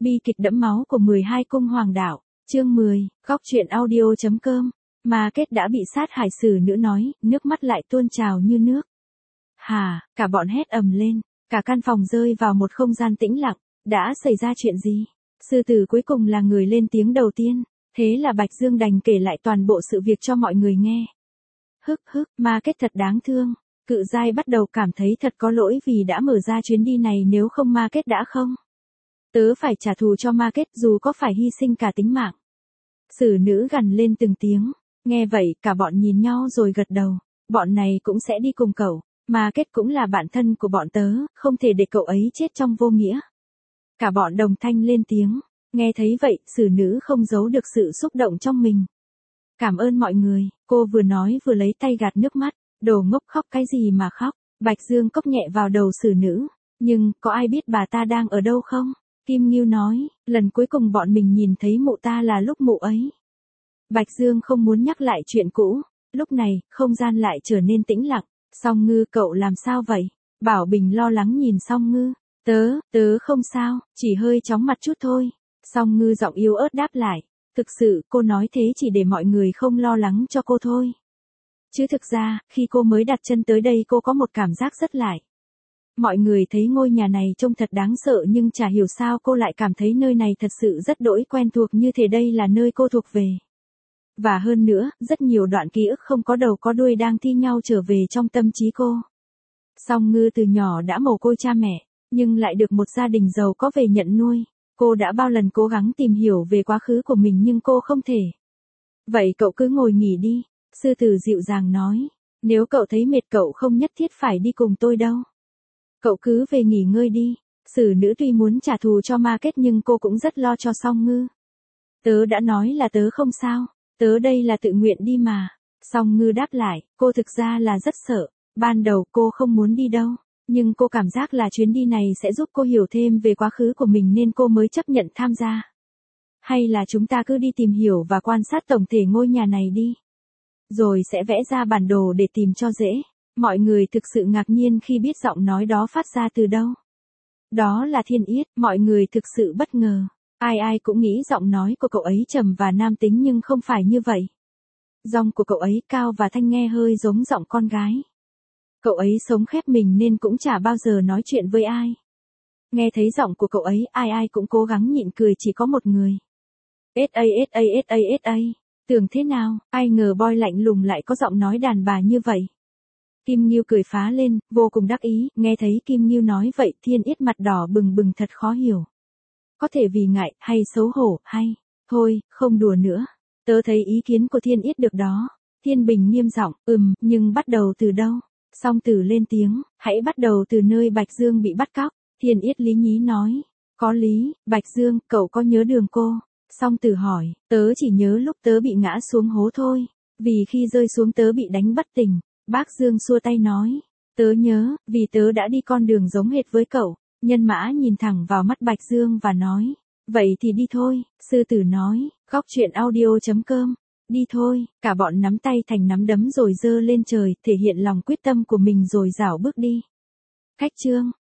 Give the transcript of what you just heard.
Bi kịch đẫm máu của 12 cung hoàng đạo, chương 10, góc truyện audio.com. Mà Kết đã bị sát hại, xử nữ nói, nước mắt lại tuôn trào như nước. Hà, cả bọn hét ầm lên, cả căn phòng rơi vào một không gian tĩnh lặng. Đã xảy ra chuyện gì? Sư tử cuối cùng là người lên tiếng đầu tiên, thế là Bạch Dương đành kể lại toàn bộ sự việc cho mọi người nghe. Ma Kết thật đáng thương. Cự giai bắt đầu cảm thấy thật có lỗi vì đã mở ra chuyến đi này, nếu không Ma Kết đã không. Tớ phải trả thù cho Ma Kết dù có phải hy sinh cả tính mạng. Xử nữ gằn lên từng tiếng, nghe vậy cả bọn nhìn nhau rồi gật đầu, bọn này cũng sẽ đi cùng cậu, Ma Kết cũng là bạn thân của bọn tớ, không thể để cậu ấy chết trong vô nghĩa. Cả bọn đồng thanh lên tiếng, nghe thấy vậy xử nữ không giấu được sự xúc động trong mình. Cảm ơn mọi người, cô vừa nói vừa lấy tay gạt nước mắt, đồ ngốc khóc cái gì mà khóc. Bạch Dương cốc nhẹ vào đầu xử nữ, nhưng có ai biết bà ta đang ở đâu không? Kim Ngưu nói, lần cuối cùng bọn mình nhìn thấy mụ ta là lúc mụ ấy. Bạch Dương không muốn nhắc lại chuyện cũ, lúc này, không gian lại trở nên tĩnh lặng. Song Ngư, cậu làm sao vậy? Bảo Bình lo lắng nhìn Song Ngư, tớ không sao, chỉ hơi chóng mặt chút thôi. Song Ngư giọng yếu ớt đáp lại, thực sự cô nói thế chỉ để mọi người không lo lắng cho cô thôi. Chứ thực ra, khi cô mới đặt chân tới đây cô có một cảm giác rất lạ. Mọi người thấy ngôi nhà này trông thật đáng sợ nhưng chả hiểu sao cô lại cảm thấy nơi này thật sự rất đỗi quen thuộc, như thể đây là nơi cô thuộc về. Và hơn nữa, rất nhiều đoạn ký ức không có đầu có đuôi đang thi nhau trở về trong tâm trí cô. Song Ngư từ nhỏ đã mồ côi cha mẹ, nhưng lại được một gia đình giàu có về nhận nuôi. Cô đã bao lần cố gắng tìm hiểu về quá khứ của mình nhưng cô không thể. Vậy cậu cứ ngồi nghỉ đi, sư tử dịu dàng nói. Nếu cậu thấy mệt cậu không nhất thiết phải đi cùng tôi đâu. Cậu cứ về nghỉ ngơi đi. Xử nữ tuy muốn trả thù cho Ma Kết nhưng cô cũng rất lo cho Song Ngư. Tớ đã nói là tớ không sao, tớ đây là tự nguyện đi mà. Song Ngư đáp lại, cô thực ra là rất sợ. Ban đầu cô không muốn đi đâu, nhưng cô cảm giác là chuyến đi này sẽ giúp cô hiểu thêm về quá khứ của mình nên cô mới chấp nhận tham gia. Hay là chúng ta cứ đi tìm hiểu và quan sát tổng thể ngôi nhà này đi. Rồi sẽ vẽ ra bản đồ để tìm cho dễ. Mọi người thực sự ngạc nhiên khi biết giọng nói đó phát ra từ đâu. Đó là Thiên Yết, mọi người thực sự bất ngờ. Ai cũng nghĩ giọng nói của cậu ấy trầm và nam tính nhưng không phải như vậy. Giọng của cậu ấy cao và thanh, nghe hơi giống giọng con gái. Cậu ấy sống khép mình nên cũng chả bao giờ nói chuyện với ai. Nghe thấy giọng của cậu ấy, ai cũng cố gắng nhịn cười, chỉ có một người. SA. Tưởng thế nào, ai ngờ boy lạnh lùng lại có giọng nói đàn bà như vậy. Kim Ngưu cười phá lên, vô cùng đắc ý, nghe thấy Kim Ngưu nói vậy, Thiên Yết mặt đỏ bừng bừng thật khó hiểu. Có thể vì ngại, hay xấu hổ, hay, thôi, không đùa nữa. Tớ thấy ý kiến của Thiên Yết được đó. Thiên Bình nghiêm giọng, nhưng bắt đầu từ đâu? Song Tử lên tiếng, hãy bắt đầu từ nơi Bạch Dương bị bắt cóc. Thiên Yết lý nhí nói, có lý, Bạch Dương, cậu có nhớ đường cô? Song Tử hỏi, tớ chỉ nhớ lúc tớ bị ngã xuống hố thôi, vì khi rơi xuống tớ bị đánh bất tỉnh. Bác Dương xua tay nói, tớ nhớ, vì tớ đã đi con đường giống hệt với cậu. Nhân Mã nhìn thẳng vào mắt Bạch Dương và nói, vậy thì đi thôi. Sư tử nói, góc truyện audio.com. Đi thôi, cả bọn nắm tay thành nắm đấm rồi giơ lên trời, thể hiện lòng quyết tâm của mình rồi rảo bước đi. Cách chương